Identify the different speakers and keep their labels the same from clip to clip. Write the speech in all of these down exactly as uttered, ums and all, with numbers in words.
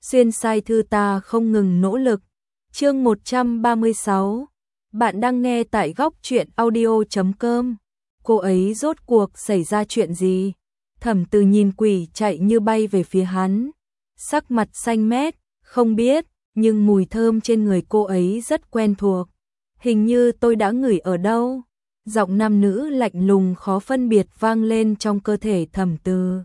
Speaker 1: xuyên sai thư ta không ngừng nỗ lực. Chương một trăm ba mươi sáu. Bạn đang nghe tại góc truyện audio chấm com. Cô ấy rốt cuộc xảy ra chuyện gì? Thẩm Từ nhìn quỷ chạy như bay về phía hắn, sắc mặt xanh mét, không biết, nhưng mùi thơm trên người cô ấy rất quen thuộc. Hình như tôi đã ngửi ở đâu? Giọng nam nữ lạnh lùng khó phân biệt vang lên trong cơ thể Thẩm Từ.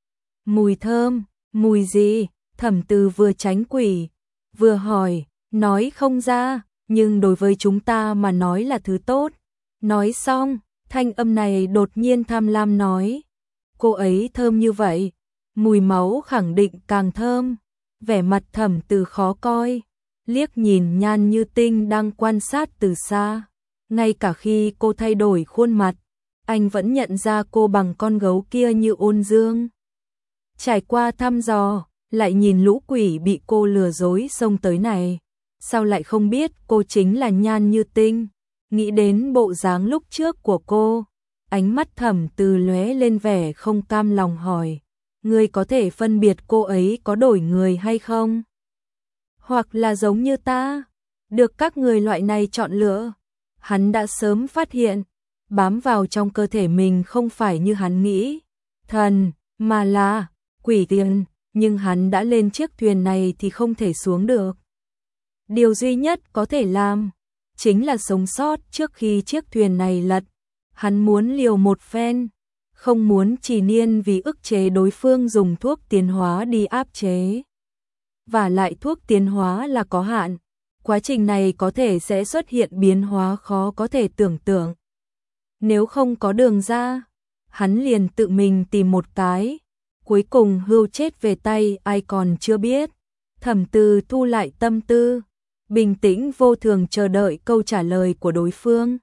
Speaker 1: Mùi thơm, mùi gì? Thẩm Từ vừa tránh quỷ, vừa hỏi, nói không ra, nhưng đối với chúng ta mà nói là thứ tốt. Nói xong, thanh âm này đột nhiên tham lam nói, cô ấy thơm như vậy, mùi máu khẳng định càng thơm. Vẻ mặt Thẩm Từ khó coi, liếc nhìn Nhan Như Tinh đang quan sát từ xa. Ngay cả khi cô thay đổi khuôn mặt, anh vẫn nhận ra cô bằng con gấu kia như ôn dương. Trải qua thăm dò, lại nhìn lũ quỷ bị cô lừa dối xông tới này, sao lại không biết cô chính là Nhan Như Tinh. Nghĩ đến bộ dáng lúc trước của cô, ánh mắt Thẩm Từ lóe lên vẻ không cam lòng hỏi, ngươi có thể phân biệt cô ấy có đổi người hay không? Hoặc là giống như ta, được các người loại này chọn lựa. Hắn đã sớm phát hiện, bám vào trong cơ thể mình không phải như hắn nghĩ, thần, mà là quỷ tiền, nhưng hắn đã lên chiếc thuyền này thì không thể xuống được. Điều duy nhất có thể làm, chính là sống sót trước khi chiếc thuyền này lật. Hắn muốn liều một phen, không muốn chỉ niên vì ức chế đối phương dùng thuốc tiến hóa đi áp chế. Và lại thuốc tiến hóa là có hạn, quá trình này có thể sẽ xuất hiện biến hóa khó có thể tưởng tượng. Nếu không có đường ra, hắn liền tự mình tìm một cái, cuối cùng hưu chết về tay ai còn chưa biết. Thẩm Từ thu lại tâm tư, bình tĩnh vô thường chờ đợi câu trả lời của đối phương.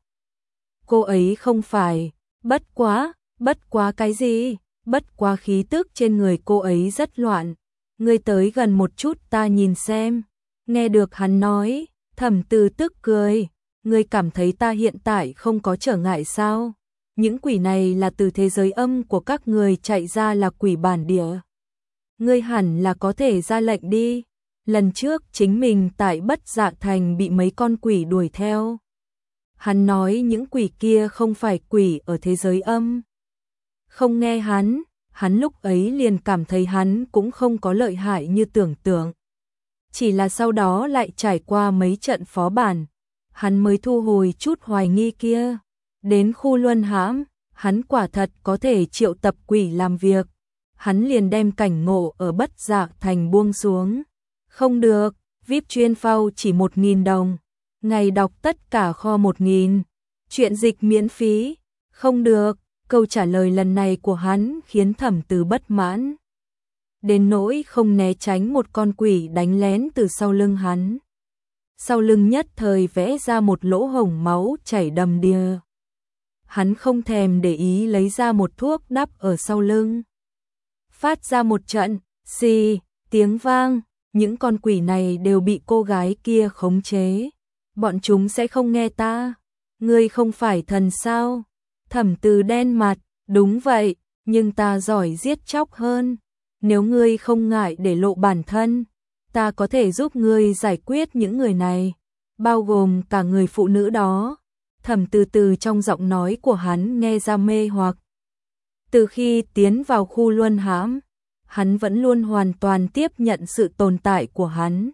Speaker 1: Cô ấy không phải, bất quá, bất quá cái gì, bất quá khí tức trên người cô ấy rất loạn. Ngươi tới gần một chút ta nhìn xem. Nghe được hắn nói, Thẩm Từ tức cười, ngươi cảm thấy ta hiện tại không có trở ngại sao? Những quỷ này là từ thế giới âm của các người chạy ra là quỷ bản địa. Ngươi hẳn là có thể ra lệnh đi. Lần trước chính mình tại Bất Dạ Thành bị mấy con quỷ đuổi theo. Hắn nói những quỷ kia không phải quỷ ở thế giới âm. Không nghe hắn, hắn lúc ấy liền cảm thấy hắn cũng không có lợi hại như tưởng tượng. Chỉ là sau đó lại trải qua mấy trận phó bản, hắn mới thu hồi chút hoài nghi kia. Đến khu luân hãm, hắn quả thật có thể triệu tập quỷ làm việc. Hắn liền đem cảnh ngộ ở Bất Dạ Thành buông xuống. Không được, vê i pê chuyên phao chỉ một nghìn đồng. Ngày đọc tất cả kho một nghìn. Chuyện dịch miễn phí. Không được, câu trả lời lần này của hắn khiến Thẩm Từ bất mãn. Đến nỗi không né tránh một con quỷ đánh lén từ sau lưng hắn. Sau lưng nhất thời vẽ ra một lỗ hổng máu chảy đầm đìa. Hắn không thèm để ý lấy ra một thuốc đắp ở sau lưng. Phát ra một trận, xì, tiếng vang, những con quỷ này đều bị cô gái kia khống chế. Bọn chúng sẽ không nghe ta. Ngươi không phải thần sao? Thẩm Từ đen mặt, đúng vậy, nhưng ta giỏi giết chóc hơn. Nếu ngươi không ngại để lộ bản thân, ta có thể giúp ngươi giải quyết những người này, bao gồm cả người phụ nữ đó. Thẩm Từ từ trong giọng nói của hắn nghe ra mê hoặc. Từ khi tiến vào khu luân hãm, hắn vẫn luôn hoàn toàn tiếp nhận sự tồn tại của hắn.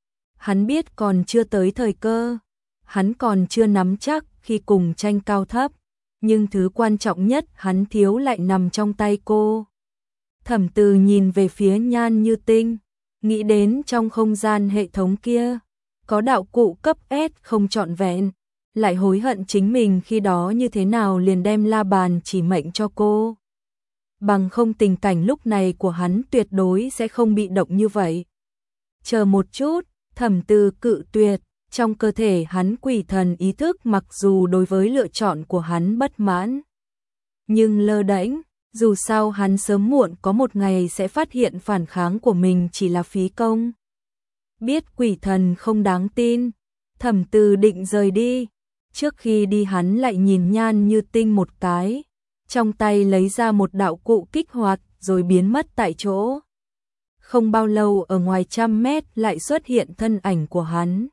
Speaker 1: Hắn biết còn chưa tới thời cơ, hắn còn chưa nắm chắc khi cùng tranh cao thấp, nhưng thứ quan trọng nhất hắn thiếu lại nằm trong tay cô. Thẩm Từ nhìn về phía Nhan Như Tinh, nghĩ đến trong không gian hệ thống kia, có đạo cụ cấp S không trọn vẹn, lại hối hận chính mình khi đó như thế nào liền đem la bàn chỉ mệnh cho cô. Bằng không tình cảnh lúc này của hắn tuyệt đối sẽ không bị động như vậy. Chờ một chút, Thẩm Từ cự tuyệt, trong cơ thể hắn quỷ thần ý thức mặc dù đối với lựa chọn của hắn bất mãn, nhưng lơ đễnh, dù sao hắn sớm muộn có một ngày sẽ phát hiện phản kháng của mình chỉ là phí công. Biết quỷ thần không đáng tin, Thẩm Từ định rời đi. Trước khi đi hắn lại nhìn Nhan Như Tinh một cái, trong tay lấy ra một đạo cụ kích hoạt rồi biến mất tại chỗ. Không bao lâu ở ngoài trăm mét lại xuất hiện thân ảnh của hắn.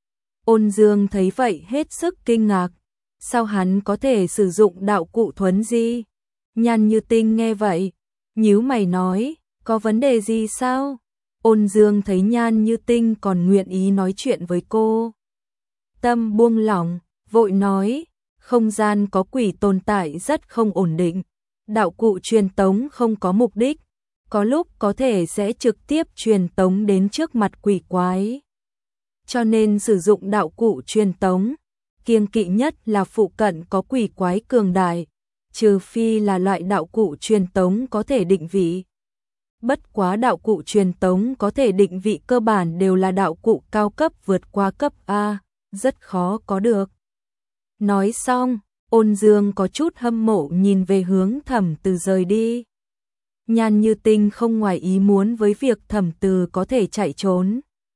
Speaker 1: Ôn Dương thấy vậy hết sức kinh ngạc. Sao hắn có thể sử dụng đạo cụ thuấn di? Nhan Như Tinh nghe vậy, nhíu mày nói, có vấn đề gì sao? Ôn Dương thấy Nhan Như Tinh còn nguyện ý nói chuyện với cô. Tâm buông lỏng, vội nói, không gian có quỷ tồn tại rất không ổn định. Đạo cụ truyền tống không có mục đích, có lúc có thể sẽ trực tiếp truyền tống đến trước mặt quỷ quái. Cho nên sử dụng đạo cụ truyền tống, kiêng kỵ nhất là phụ cận có quỷ quái cường đại, trừ phi là loại đạo cụ truyền tống có thể định vị. Bất quá đạo cụ truyền tống có thể định vị cơ bản đều là đạo cụ cao cấp vượt qua cấp A, rất khó có được. Nói xong, Ôn Dương có chút hâm mộ nhìn về hướng Thẩm Từ rời đi. Nhan Như Tinh không ngoài ý muốn với việc Thẩm Từ có thể chạy trốn.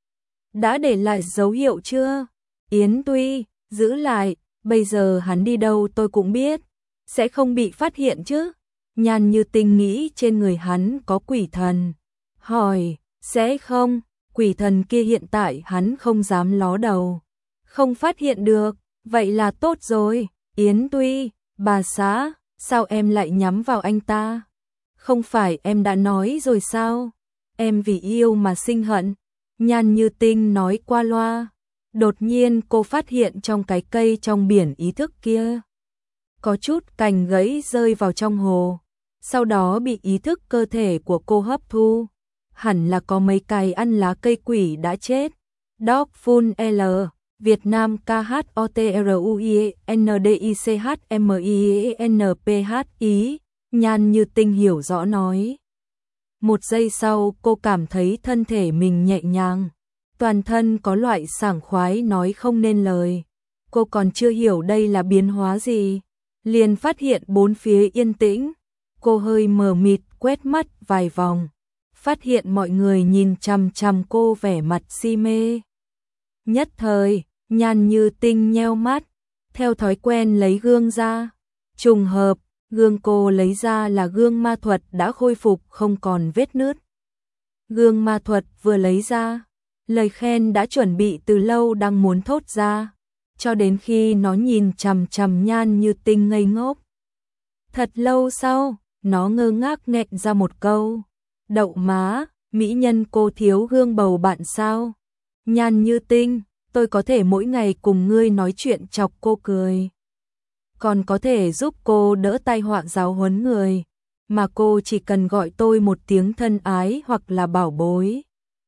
Speaker 1: Đã để lại dấu hiệu chưa? Yến Tuy, giữ lại, bây giờ hắn đi đâu tôi cũng biết, sẽ không bị phát hiện chứ? Nhan Như Tinh nghĩ trên người hắn có quỷ thần. Hỏi, sẽ không, quỷ thần kia hiện tại hắn không dám ló đầu. Không phát hiện được, vậy là tốt rồi. Yến Tuy, bà xã, sao em lại nhắm vào anh ta? Không phải em đã nói rồi sao? Em vì yêu mà sinh hận. Nhan Như Tinh nói qua loa. Đột nhiên cô phát hiện trong cái cây trong biển ý thức kia có chút cành gãy rơi vào trong hồ, sau đó bị ý thức cơ thể của cô hấp thu. Hẳn là có mấy cái ăn lá cây quỷ đã chết. Dog Full L, Việt Nam K H O T R U I N D I C H M I N P H ý, Nhan Như Tinh hiểu rõ nói. Một giây sau cô cảm thấy thân thể mình nhẹ nhàng, toàn thân có loại sảng khoái nói không nên lời. Cô còn chưa hiểu đây là biến hóa gì, liền phát hiện bốn phía yên tĩnh. Cô hơi mờ mịt quét mắt vài vòng, phát hiện mọi người nhìn chằm chằm cô vẻ mặt si mê. Nhất thời, Nhan Như Tinh nheo mắt, theo thói quen lấy gương ra. Trùng hợp, gương cô lấy ra là gương ma thuật đã khôi phục không còn vết nứt. Gương ma thuật vừa lấy ra, lời khen đã chuẩn bị từ lâu đang muốn thốt ra, cho đến khi nó nhìn chằm chằm Nhan Như Tinh ngây ngốc. Thật lâu sau, nó ngơ ngác nghẹn ra một câu. Đậu má, mỹ nhân cô thiếu gương bầu bạn sao? Nhan Như Tinh, tôi có thể mỗi ngày cùng ngươi nói chuyện chọc cô cười, còn có thể giúp cô đỡ tai họa giáo huấn người, mà cô chỉ cần gọi tôi một tiếng thân ái hoặc là bảo bối.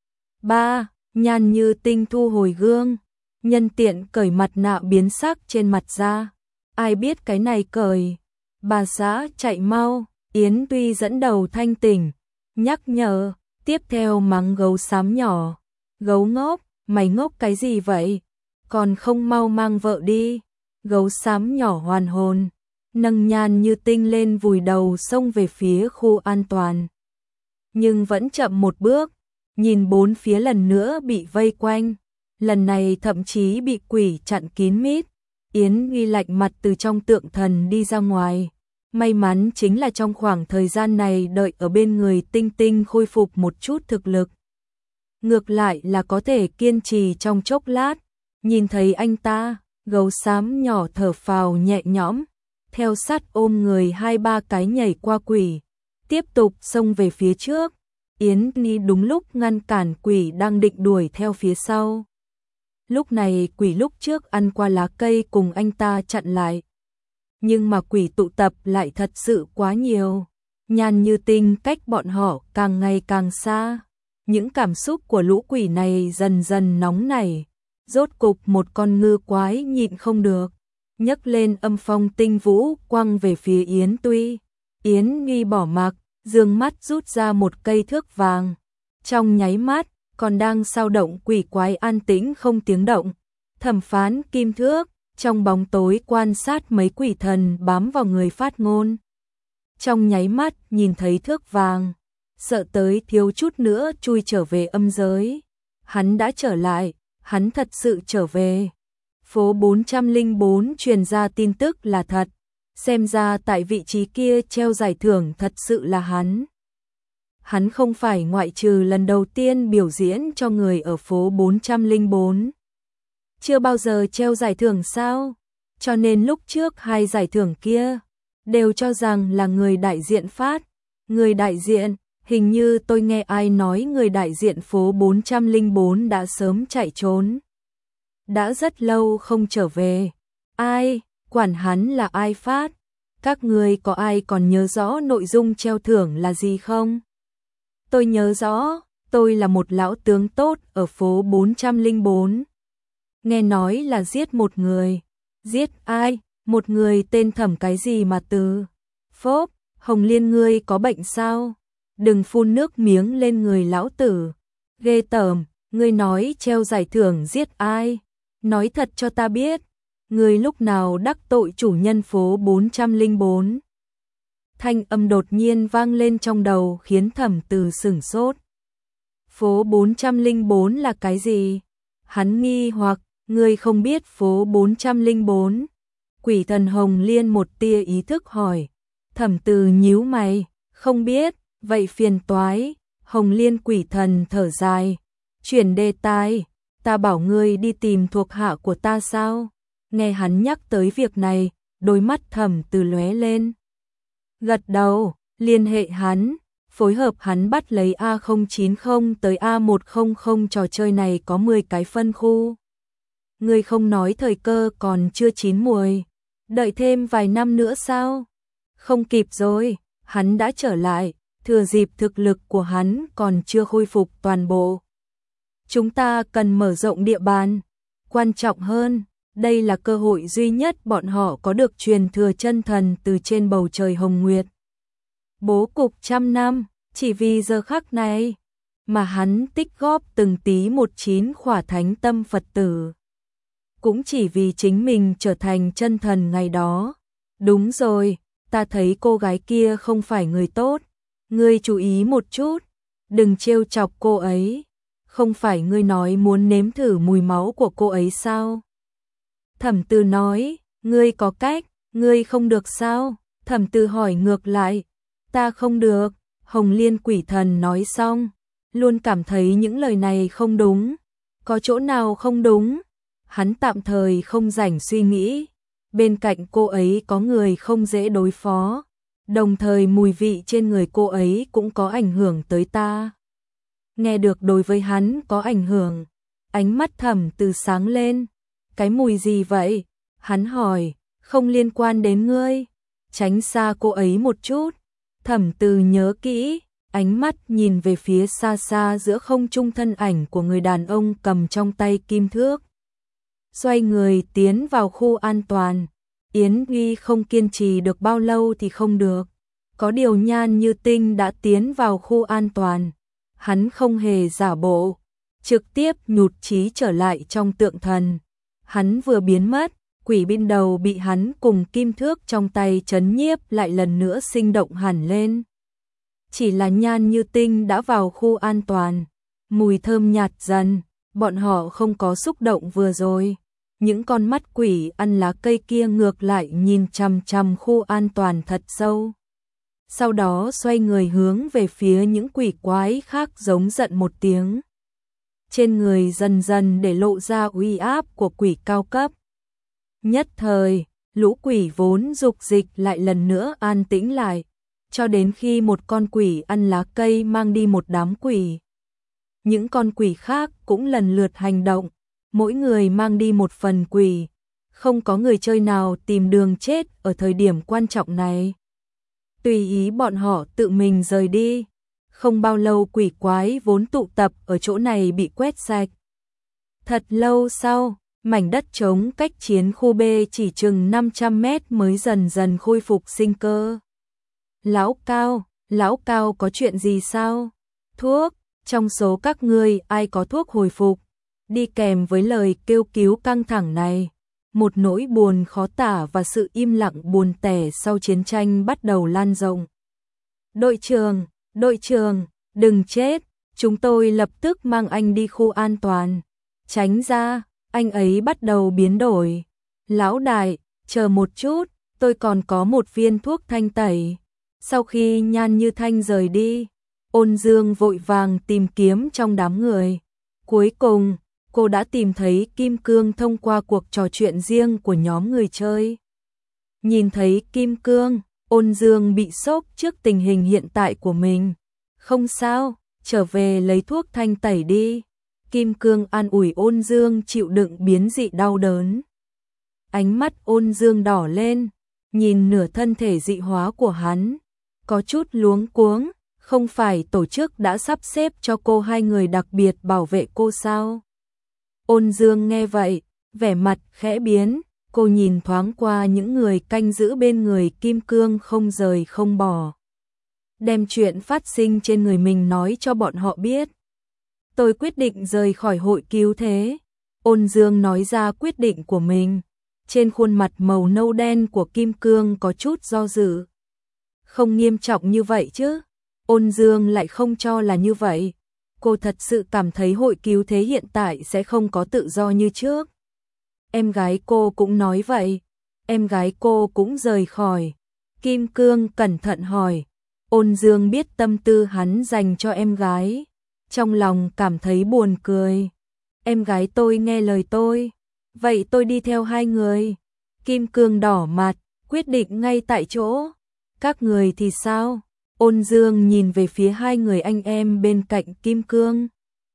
Speaker 1: Ba, Nhan Như Tinh thu hồi gương, nhân tiện cởi mặt nạ biến sắc trên mặt ra. Ai biết cái này cởi? Bà xã chạy mau. Yến Tuy dẫn đầu thanh tỉnh, nhắc nhở, tiếp theo mắng gấu xám nhỏ. Gấu ngốc, mày ngốc cái gì vậy? Còn không mau mang vợ đi. Gấu xám nhỏ hoàn hồn, nâng Nhan Như Tinh lên vùi đầu xông về phía khu an toàn. Nhưng vẫn chậm một bước, nhìn bốn phía lần nữa bị vây quanh, lần này thậm chí bị quỷ chặn kín mít. Yến Nghi lạnh mặt từ trong tượng thần đi ra ngoài. May mắn chính là trong khoảng thời gian này đợi ở bên người Tinh Tinh khôi phục một chút thực lực. Ngược lại là có thể kiên trì trong chốc lát. Nhìn thấy anh ta, gấu xám nhỏ thở phào nhẹ nhõm, theo sát ôm người hai ba cái nhảy qua quỷ, tiếp tục xông về phía trước. Yến Ni đúng lúc ngăn cản quỷ đang định đuổi theo phía sau. Lúc này quỷ lúc trước ăn qua lá cây cùng anh ta chặn lại. Nhưng mà quỷ tụ tập lại thật sự quá nhiều. Nhan Như Tinh cách bọn họ càng ngày càng xa. Những cảm xúc của lũ quỷ này dần dần nóng nảy. Rốt cục một con ngư quái nhịn không được, nhấc lên âm phong tinh vũ quăng về phía Yến Tuy. Yến Nghi bỏ mặc, dương mắt rút ra một cây thước vàng. Trong nháy mắt, còn đang sao động quỷ quái an tĩnh không tiếng động. Thẩm Phán kim thước, trong bóng tối quan sát mấy quỷ thần bám vào người phát ngôn. Trong nháy mắt nhìn thấy thước vàng, sợ tới thiếu chút nữa chui trở về âm giới. Hắn đã trở lại, hắn thật sự trở về. Phố bốn trăm lẻ bốn truyền ra tin tức là thật, xem ra tại vị trí kia treo giải thưởng thật sự là hắn. hắn không phải ngoại trừ lần đầu tiên biểu diễn cho người ở phố bốn trăm lẻ bốn. Chưa bao giờ treo giải thưởng sao? Cho nên lúc trước hai giải thưởng kia đều cho rằng là người đại diện phát. Người đại diện, hình như tôi nghe ai nói người đại diện phố bốn trăm lẻ bốn đã sớm chạy trốn. Đã rất lâu không trở về. Ai, quản hắn là ai phát? Các người có ai còn nhớ rõ nội dung treo thưởng là gì không? Tôi nhớ rõ, tôi là một lão tướng tốt ở phố bốn trăm lẻ bốn. Nghe nói là giết một người. Giết ai? Một người tên Thẩm cái gì mà từ. Phốp, Hồng Liên ngươi có bệnh sao? Đừng phun nước miếng lên người lão tử. Ghê tởm, ngươi nói treo giải thưởng giết ai? Nói thật cho ta biết, ngươi lúc nào đắc tội chủ nhân phố bốn trăm lẻ bốn? Thanh âm đột nhiên vang lên trong đầu khiến Thẩm Từ sửng sốt. Phố bốn trăm lẻ bốn là cái gì? Hắn nghi hoặc, ngươi không biết phố bốn trăm lẻ bốn? Quỷ thần Hồng Liên một tia ý thức hỏi. Thẩm Từ nhíu mày, không biết, vậy phiền toái. Hồng Liên quỷ thần thở dài, chuyển đề tài, ta bảo ngươi đi tìm thuộc hạ của ta sao? Nghe hắn nhắc tới việc này, đôi mắt Thẩm Từ lóe lên. Gật đầu, liên hệ hắn, phối hợp hắn bắt lấy A không chín không tới A một không không, trò chơi này có mười cái phân khu. Ngươi không nói thời cơ còn chưa chín muồi, đợi thêm vài năm nữa sao? Không kịp rồi, hắn đã trở lại, thừa dịp thực lực của hắn còn chưa khôi phục toàn bộ. Chúng ta cần mở rộng địa bàn, quan trọng hơn, đây là cơ hội duy nhất bọn họ có được truyền thừa chân thần từ trên bầu trời hồng nguyệt. Bố cục trăm năm, chỉ vì giờ khắc này, mà hắn tích góp từng tí một chín khỏa thánh tâm Phật tử. Cũng chỉ vì chính mình trở thành chân thần ngày đó. Đúng rồi, ta thấy cô gái kia không phải người tốt. Ngươi chú ý một chút, đừng trêu chọc cô ấy. Không phải ngươi nói muốn nếm thử mùi máu của cô ấy sao? Thẩm Từ nói, ngươi có cách, ngươi không được sao? Thẩm Từ hỏi ngược lại, ta không được. Hồng Liên quỷ thần nói xong, luôn cảm thấy những lời này không đúng. Có chỗ nào không đúng? Hắn tạm thời không rảnh suy nghĩ. Bên cạnh cô ấy có người không dễ đối phó. Đồng thời mùi vị trên người cô ấy cũng có ảnh hưởng tới ta. Nghe được đối với hắn có ảnh hưởng. Ánh mắt Thẩm Từ sáng lên. Cái mùi gì vậy? Hắn hỏi, không liên quan đến ngươi. Tránh xa cô ấy một chút. Thẩm Từ nhớ kỹ, ánh mắt nhìn về phía xa xa giữa không trung thân ảnh của người đàn ông cầm trong tay kim thước. Xoay người tiến vào khu an toàn. Yến Uy không kiên trì được bao lâu thì không được. Có điều Nhan Như Tinh đã tiến vào khu an toàn. Hắn không hề giả bộ, trực tiếp nhụt chí trở lại trong tượng thần. Hắn vừa biến mất, quỷ bên đầu bị hắn cùng kim thước trong tay trấn nhiếp lại lần nữa sinh động hẳn lên. Chỉ là Nhan Như Tinh đã vào khu an toàn, mùi thơm nhạt dần, bọn họ không có xúc động vừa rồi. Những con mắt quỷ ăn lá cây kia ngược lại nhìn chằm chằm khu an toàn thật sâu. Sau đó xoay người hướng về phía những quỷ quái khác giống giận một tiếng. Trên người dần dần để lộ ra uy áp của quỷ cao cấp. Nhất thời, lũ quỷ vốn dục dịch lại lần nữa an tĩnh lại, cho đến khi một con quỷ ăn lá cây mang đi một đám quỷ. Những con quỷ khác cũng lần lượt hành động, mỗi người mang đi một phần quỷ. Không có người chơi nào tìm đường chết ở thời điểm quan trọng này. Tùy ý bọn họ tự mình rời đi. Không bao lâu quỷ quái vốn tụ tập ở chỗ này bị quét sạch. Thật lâu sau, mảnh đất trống cách chiến khu B chỉ chừng năm trăm mét mới dần dần khôi phục sinh cơ. Lão Cao, Lão Cao có chuyện gì sao? Thuốc, trong số các ngươi ai có thuốc hồi phục? Đi kèm với lời kêu cứu căng thẳng này, một nỗi buồn khó tả và sự im lặng buồn tẻ sau chiến tranh bắt đầu lan rộng. Đội trưởng, đội trưởng, đừng chết, chúng tôi lập tức mang anh đi khu an toàn. Tránh ra, anh ấy bắt đầu biến đổi. Lão đại, chờ một chút, tôi còn có một viên thuốc thanh tẩy. Sau khi Nhan Như Thanh rời đi, Ôn Dương vội vàng tìm kiếm trong đám người. Cuối cùng, cô đã tìm thấy Kim Cương thông qua cuộc trò chuyện riêng của nhóm người chơi. Nhìn thấy Kim Cương, Ôn Dương bị sốc trước tình hình hiện tại của mình. Không sao, trở về lấy thuốc thanh tẩy đi. Kim Cương an ủi Ôn Dương chịu đựng biến dị đau đớn. Ánh mắt Ôn Dương đỏ lên, nhìn nửa thân thể dị hóa của hắn, có chút luống cuống, không phải tổ chức đã sắp xếp cho cô hai người đặc biệt bảo vệ cô sao? Ôn Dương nghe vậy, vẻ mặt khẽ biến, cô nhìn thoáng qua những người canh giữ bên người Kim Cương không rời không bỏ. Đem chuyện phát sinh trên người mình nói cho bọn họ biết. Tôi quyết định rời khỏi hội cứu thế. Ôn Dương nói ra quyết định của mình. Trên khuôn mặt màu nâu đen của Kim Cương có chút do dự. Không nghiêm trọng như vậy chứ? Ôn Dương lại không cho là như vậy. Cô thật sự cảm thấy hội cứu thế hiện tại sẽ không có tự do như trước. Em gái cô cũng nói vậy. Em gái cô cũng rời khỏi. Kim Cương cẩn thận hỏi. Ôn Dương biết tâm tư hắn dành cho em gái. Trong lòng cảm thấy buồn cười. Em gái tôi nghe lời tôi. Vậy tôi đi theo hai người. Kim Cương đỏ mặt, quyết định ngay tại chỗ. Các người thì sao? Ôn Dương nhìn về phía hai người anh em bên cạnh Kim Cương.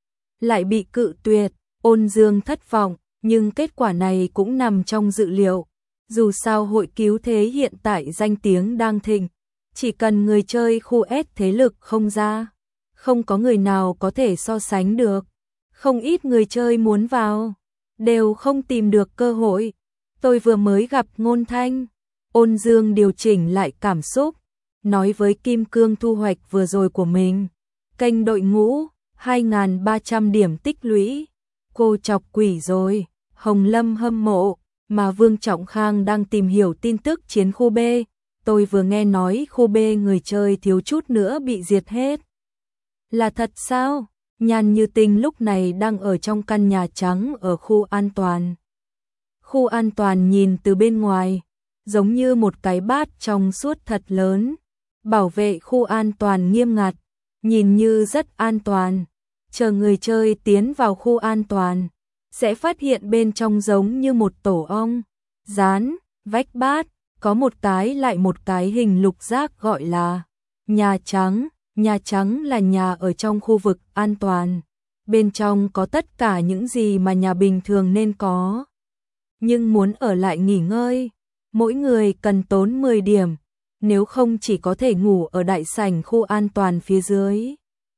Speaker 1: Lại bị cự tuyệt, Ôn Dương thất vọng, nhưng kết quả này cũng nằm trong dự liệu. Dù sao hội cứu thế hiện tại danh tiếng đang thịnh, chỉ cần người chơi khu S thế lực không ra, không có người nào có thể so sánh được. Không ít người chơi muốn vào, đều không tìm được cơ hội. Tôi vừa mới gặp Ngôn Thanh. Ôn Dương điều chỉnh lại cảm xúc, nói với Kim Cương thu hoạch vừa rồi của mình. Kênh đội ngũ, hai nghìn ba trăm điểm tích lũy. Cô chọc quỷ rồi. Hồng Lâm hâm mộ, mà Vương Trọng Khang đang tìm hiểu tin tức chiến khu B. Tôi vừa nghe nói khu B người chơi thiếu chút nữa bị diệt hết. Là thật sao? Nhan Như Tinh lúc này đang ở trong căn nhà trắng ở khu an toàn. Khu an toàn nhìn từ bên ngoài, giống như một cái bát trong suốt thật lớn. Bảo vệ khu an toàn nghiêm ngặt, nhìn như rất an toàn. Chờ người chơi tiến vào khu an toàn, sẽ phát hiện bên trong giống như một tổ ong, rán, vách bát, có một cái lại một cái hình lục giác gọi là Nhà Trắng. Nhà Trắng là nhà ở trong khu vực an toàn. Bên trong có tất cả những gì mà nhà bình thường nên có. Nhưng muốn ở lại nghỉ ngơi, mỗi người cần tốn mười điểm, nếu không chỉ có thể ngủ ở đại sảnh khu an toàn phía dưới.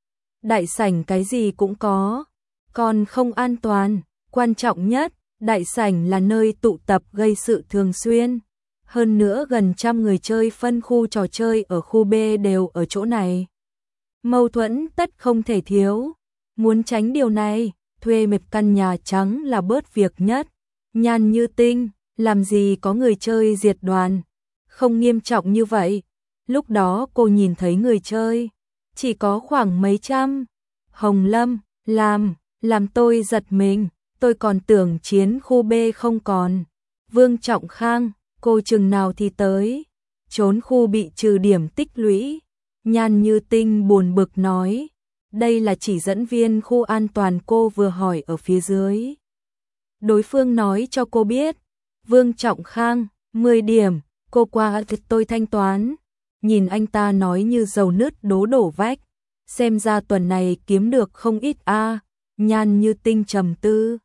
Speaker 1: Đại sảnh cái gì cũng có, còn không an toàn. Quan trọng nhất, đại sảnh là nơi tụ tập gây sự thường xuyên. Hơn nữa gần trăm người chơi phân khu trò chơi ở khu B đều ở chỗ này. Mâu thuẫn tất không thể thiếu. Muốn tránh điều này, thuê một căn nhà trắng là bớt việc nhất. Nhan Như Tinh, làm gì có người chơi diệt đoàn. Không nghiêm trọng như vậy. Lúc đó cô nhìn thấy người chơi, chỉ có khoảng mấy trăm. Hồng Lâm, làm, làm tôi giật mình. Tôi còn tưởng chiến khu B không còn. Vương Trọng Khang, cô chừng nào thì tới. Trốn khu bị trừ điểm tích lũy. Nhan Như Tinh buồn bực nói. Đây là chỉ dẫn viên khu an toàn cô vừa hỏi ở phía dưới. Đối phương nói cho cô biết. Vương Trọng Khang, mười điểm, cô qua tôi thanh toán. Nhìn anh ta nói như dầu nứt đố đổ vách. Xem ra tuần này kiếm được không ít a. À. Nhan Như Tinh trầm tư.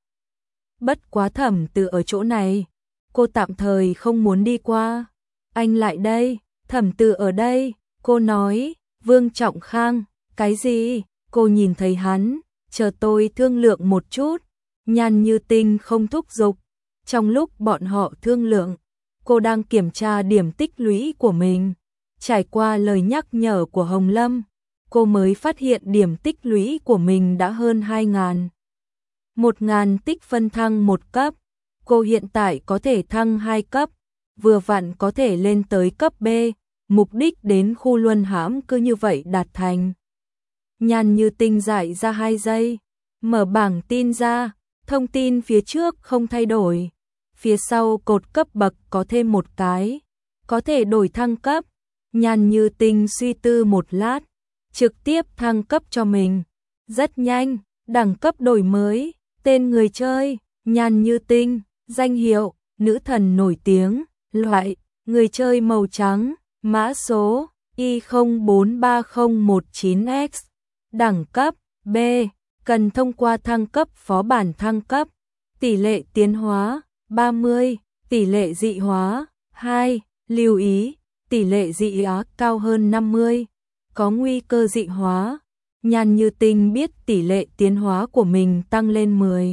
Speaker 1: Bất quá Thẩm Từ ở chỗ này, cô tạm thời không muốn đi qua. Anh lại đây, Thẩm Từ ở đây, cô nói. Vương Trọng Khang, cái gì? Cô nhìn thấy hắn, chờ tôi thương lượng một chút. Nhan Như Tinh không thúc giục. Trong lúc bọn họ thương lượng, cô đang kiểm tra điểm tích lũy của mình. Trải qua lời nhắc nhở của Hồng Lâm, cô mới phát hiện điểm tích lũy của mình đã hơn hai ngàn. Một ngàn tích phân thăng một cấp. Cô hiện tại có thể thăng hai cấp, vừa vặn có thể lên tới cấp B. Mục đích đến khu luân hãm cứ như vậy đạt thành. Nhan Như Tinh dại ra hai giây, mở bảng tin ra, thông tin phía trước không thay đổi. Phía sau cột cấp bậc có thêm một cái, có thể đổi thăng cấp. Nhan Như Tinh suy tư một lát, trực tiếp thăng cấp cho mình. Rất nhanh, đẳng cấp đổi mới, tên người chơi, Nhan Như Tinh, danh hiệu, nữ thần nổi tiếng, loại, người chơi màu trắng, mã số, i không bốn ba không một chín x, đẳng cấp, B, cần thông qua thăng cấp phó bản thăng cấp, tỷ lệ tiến hóa, ba mươi, tỷ lệ dị hóa, hai, lưu ý, tỷ lệ dị hóa cao hơn năm mươi, có nguy cơ dị hóa. Nhan Như Tinh biết tỷ lệ tiến hóa của mình tăng lên mười.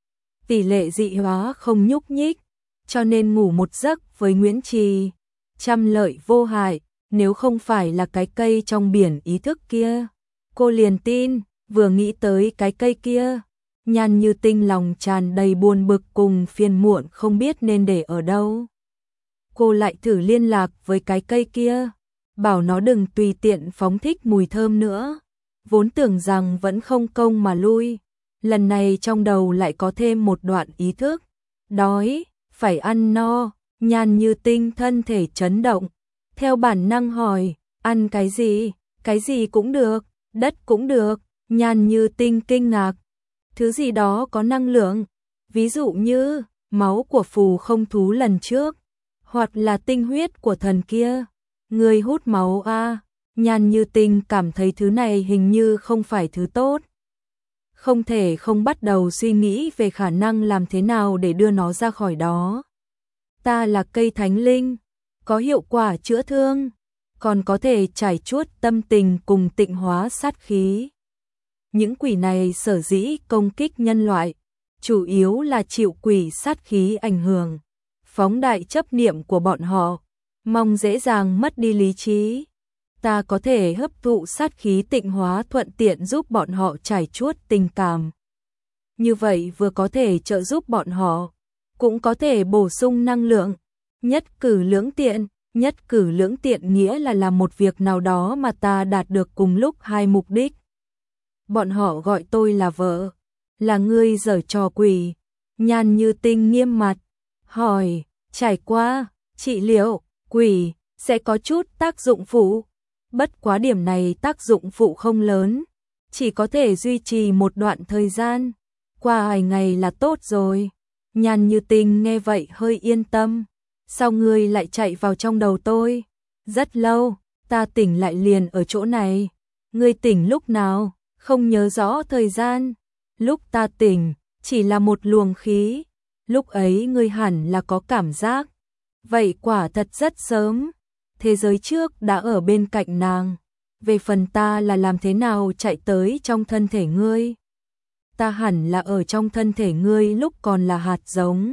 Speaker 1: Tỷ lệ dị hóa không nhúc nhích, cho nên ngủ một giấc với Nguyễn Trì. Trăm lợi vô hại, nếu không phải là cái cây trong biển ý thức kia. Cô liền tin, vừa nghĩ tới cái cây kia. Nhan Như Tinh lòng tràn đầy buồn bực cùng phiền muộn không biết nên để ở đâu. Cô lại thử liên lạc với cái cây kia, bảo nó đừng tùy tiện phóng thích mùi thơm nữa. Vốn tưởng rằng vẫn không công mà lui, lần này trong đầu lại có thêm một đoạn ý thức. Đói, phải ăn no, Nhan Như Tinh thân thể chấn động. Theo bản năng hỏi, ăn cái gì, cái gì cũng được, đất cũng được. Nhan Như Tinh kinh ngạc, thứ gì đó có năng lượng, ví dụ như máu của phù không thú lần trước, hoặc là tinh huyết của thần kia. Người hút máu à? Nhan Như Tinh cảm thấy thứ này hình như không phải thứ tốt. Không thể không bắt đầu suy nghĩ về khả năng làm thế nào để đưa nó ra khỏi đó. Ta là cây thánh linh, có hiệu quả chữa thương, còn có thể trải chuốt tâm tình cùng tịnh hóa sát khí. Những quỷ này sở dĩ công kích nhân loại, chủ yếu là chịu quỷ sát khí ảnh hưởng, phóng đại chấp niệm của bọn họ, mong dễ dàng mất đi lý trí. Ta có thể hấp thụ sát khí tịnh hóa thuận tiện giúp bọn họ trải chuốt tình cảm. Như vậy vừa có thể trợ giúp bọn họ, cũng có thể bổ sung năng lượng. Nhất cử lưỡng tiện, nhất cử lưỡng tiện nghĩa là làm một việc nào đó mà ta đạt được cùng lúc hai mục đích. Bọn họ gọi tôi là vợ, là ngươi giở trò quỷ. Nhan Như Tinh nghiêm mặt, hỏi, trải qua, trị liệu, quỷ, sẽ có chút tác dụng phụ. Bất quá điểm này tác dụng phụ không lớn, chỉ có thể duy trì một đoạn thời gian, qua vài ngày là tốt rồi. Nhan Như Tinh nghe vậy hơi yên tâm. Sao ngươi lại chạy vào trong đầu tôi? Rất lâu, ta tỉnh lại liền ở chỗ này. Ngươi tỉnh lúc nào? Không nhớ rõ thời gian. Lúc ta tỉnh, chỉ là một luồng khí. Lúc ấy ngươi hẳn là có cảm giác. Vậy quả thật rất sớm. Thế giới trước đã ở bên cạnh nàng. Về phần ta là làm thế nào chạy tới trong thân thể ngươi? Ta hẳn là ở trong thân thể ngươi lúc còn là hạt giống.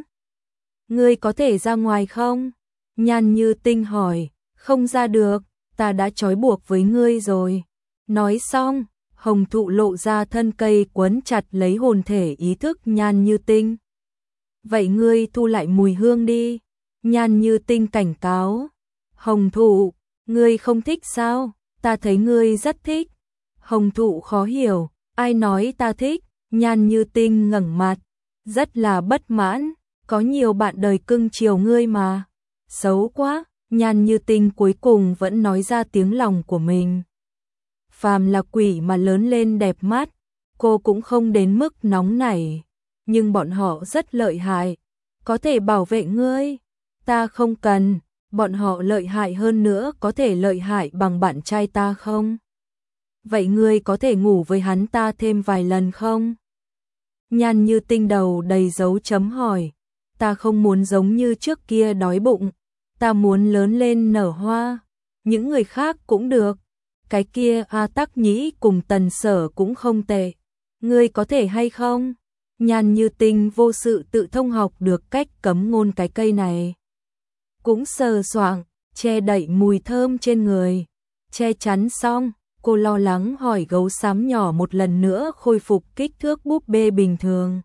Speaker 1: Ngươi có thể ra ngoài không? Nhan Như Tinh hỏi. Không ra được, ta đã trói buộc với ngươi rồi. Nói xong, hồng thụ lộ ra thân cây quấn chặt lấy hồn thể ý thức Nhan Như Tinh. Vậy ngươi thu lại mùi hương đi. Nhan Như Tinh cảnh cáo. Hồng thụ, ngươi không thích sao? Ta thấy ngươi rất thích. Hồng thụ khó hiểu, ai nói ta thích? Nhan Như Tinh ngẩng mặt, rất là bất mãn. Có nhiều bạn đời cưng chiều ngươi mà. Xấu quá. Nhan Như Tinh cuối cùng vẫn nói ra tiếng lòng của mình. Phàm là quỷ mà lớn lên đẹp mắt, cô cũng không đến mức nóng nảy. Nhưng bọn họ rất lợi hại, có thể bảo vệ ngươi. Ta không cần, bọn họ lợi hại hơn nữa có thể lợi hại bằng bạn trai ta không? Vậy ngươi có thể ngủ với hắn ta thêm vài lần không? Nhan Như Tinh đầu đầy dấu chấm hỏi. Ta không muốn giống như trước kia đói bụng, ta muốn lớn lên nở hoa. Những người khác cũng được. Cái kia A Tắc Nhĩ cùng Tần Sở cũng không tệ. Ngươi có thể hay không? Nhan Như Tinh vô sự tự thông học được cách cấm ngôn cái cây này. Cũng sờ soạng, che đậy mùi thơm trên người. Che chắn xong, cô lo lắng hỏi gấu xám nhỏ một lần nữa khôi phục kích thước búp bê bình thường.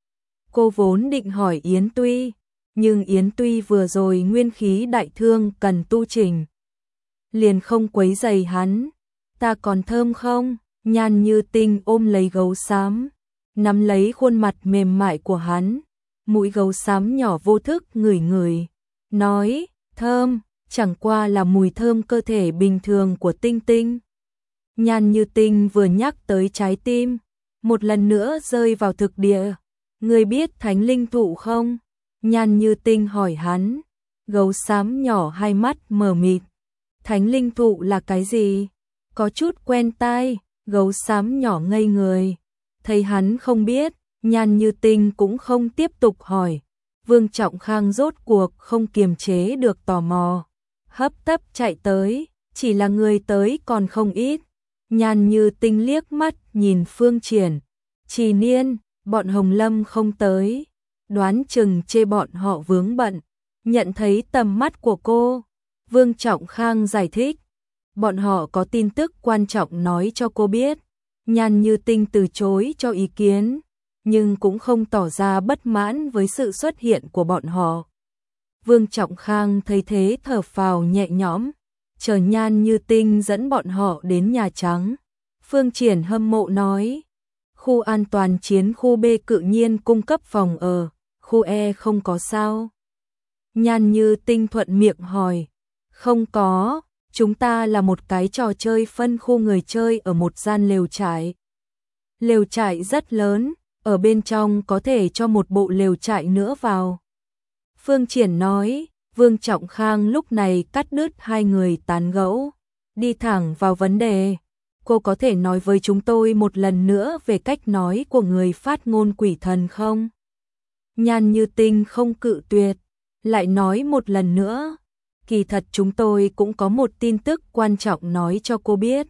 Speaker 1: Cô vốn định hỏi Yến Tuy, nhưng Yến Tuy vừa rồi nguyên khí đại thương cần tu chỉnh. Liền không quấy rầy hắn. Ta còn thơm không? Nhan Như Tinh ôm lấy gấu xám, nắm lấy khuôn mặt mềm mại của hắn. Mũi gấu xám nhỏ vô thức ngửi ngửi, nói, thơm, chẳng qua là mùi thơm cơ thể bình thường của Tinh Tinh. Nhan Như Tinh vừa nhắc tới trái tim, một lần nữa rơi vào thực địa. Người biết thánh linh thụ không? Nhan Như Tinh hỏi hắn. Gấu xám nhỏ hai mắt mờ mịt. Thánh linh thụ là cái gì? Có chút quen tai, gấu xám nhỏ ngây người. Thấy hắn không biết, Nhan Như Tinh cũng không tiếp tục hỏi. Vương Trọng Khang rốt cuộc không kiềm chế được tò mò. Hấp tấp chạy tới, chỉ là người tới còn không ít. Nhan Như Tinh liếc mắt nhìn Phương Triển, Trì Niên, bọn Hồng Lâm không tới. Đoán chừng chê bọn họ vướng bận. Nhận thấy tầm mắt của cô, Vương Trọng Khang giải thích. Bọn họ có tin tức quan trọng nói cho cô biết. Nhan Như Tinh từ chối cho ý kiến, nhưng cũng không tỏ ra bất mãn với sự xuất hiện của bọn họ. Vương Trọng Khang thấy thế thở phào nhẹ nhõm, chờ Nhan Như Tinh dẫn bọn họ đến Nhà Trắng. Phương Triển hâm mộ nói, khu an toàn chiến khu B cự nhiên cung cấp phòng ở, khu E không có sao. Nhan Như Tinh thuận miệng hỏi, không có, chúng ta là một cái trò chơi phân khu người chơi ở một gian lều trại. Lều trại rất lớn, ở bên trong có thể cho một bộ lều trại nữa vào. Phương Triển nói. Vương Trọng Khang lúc này cắt đứt hai người tán gẫu, đi thẳng vào vấn đề. Cô có thể nói với chúng tôi một lần nữa về cách nói của người phát ngôn quỷ thần không? Nhan Như Tinh không cự tuyệt, lại nói một lần nữa. Kỳ thật chúng tôi cũng có một tin tức quan trọng nói cho cô biết.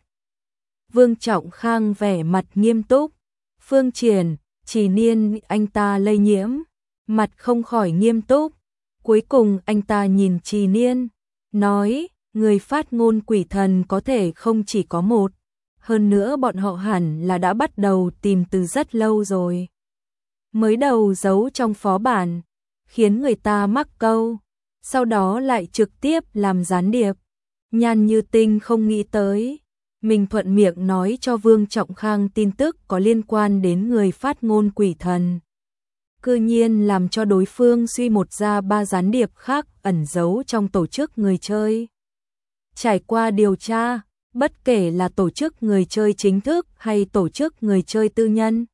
Speaker 1: Vương Trọng Khang vẻ mặt nghiêm túc. Phương Triển, Trì Niên anh ta lây nhiễm, mặt không khỏi nghiêm túc. Cuối cùng anh ta nhìn Trì Niên, nói, người phát ngôn quỷ thần có thể không chỉ có một. Hơn nữa bọn họ hẳn là đã bắt đầu tìm từ rất lâu rồi. Mới đầu giấu trong phó bản, khiến người ta mắc câu, sau đó lại trực tiếp làm gián điệp. Nhan Như Tinh không nghĩ tới, mình thuận miệng nói cho Vương Trọng Khang tin tức có liên quan đến người phát ngôn quỷ thần. Cư nhiên làm cho đối phương suy một ra ba gián điệp khác ẩn giấu trong tổ chức người chơi. Trải qua điều tra, bất kể là tổ chức người chơi chính thức hay tổ chức người chơi tư nhân,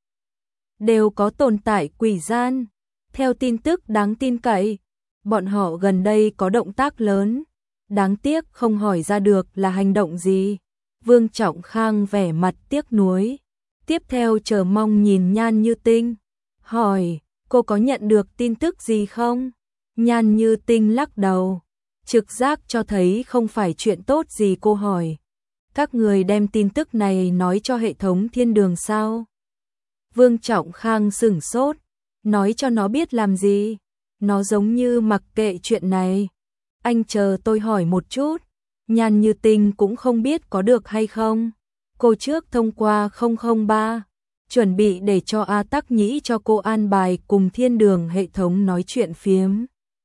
Speaker 1: đều có tồn tại quỷ gian. Theo tin tức đáng tin cậy, bọn họ gần đây có động tác lớn, đáng tiếc không hỏi ra được là hành động gì. Vương Trọng Khang vẻ mặt tiếc nuối, tiếp theo chờ mong nhìn Nhan Như Tinh, hỏi, cô có nhận được tin tức gì không? Nhan Như Tinh lắc đầu, trực giác cho thấy không phải chuyện tốt gì. Cô hỏi, các người đem tin tức này nói cho hệ thống thiên đường sao? Vương Trọng Khang sửng sốt, nói cho nó biết làm gì? Nó giống như mặc kệ chuyện này. Anh chờ tôi hỏi một chút. Nhan Như Tinh cũng không biết có được hay không. Cô trước thông qua không không ba, chuẩn bị để cho A Tắc Nhĩ cho cô an bài cùng thiên đường hệ thống nói chuyện phiếm.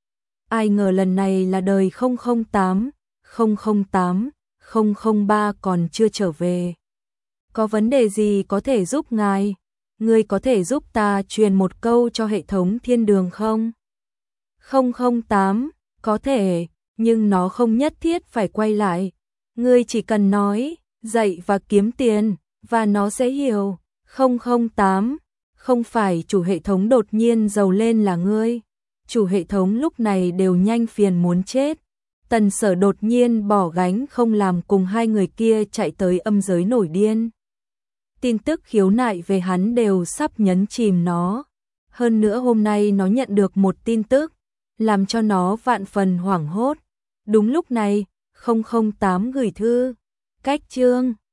Speaker 1: Ai ngờ lần này là đời không không tám, không không tám, không không ba còn chưa trở về. Có vấn đề gì có thể giúp ngài? Người có thể giúp ta truyền một câu cho hệ thống thiên đường không? không không tám, có thể, nhưng nó không nhất thiết phải quay lại. Ngươi chỉ cần nói, dạy và kiếm tiền, và nó sẽ hiểu. không không tám, không phải chủ hệ thống đột nhiên giàu lên là ngươi. Chủ hệ thống lúc này đều nhanh phiền muốn chết. Tần Sở đột nhiên bỏ gánh không làm cùng hai người kia chạy tới âm giới nổi điên. Tin tức khiếu nại về hắn đều sắp nhấn chìm nó. Hơn nữa hôm nay nó nhận được một tin tức, làm cho nó vạn phần hoảng hốt. Đúng lúc này, không không tám gửi thư, cách chương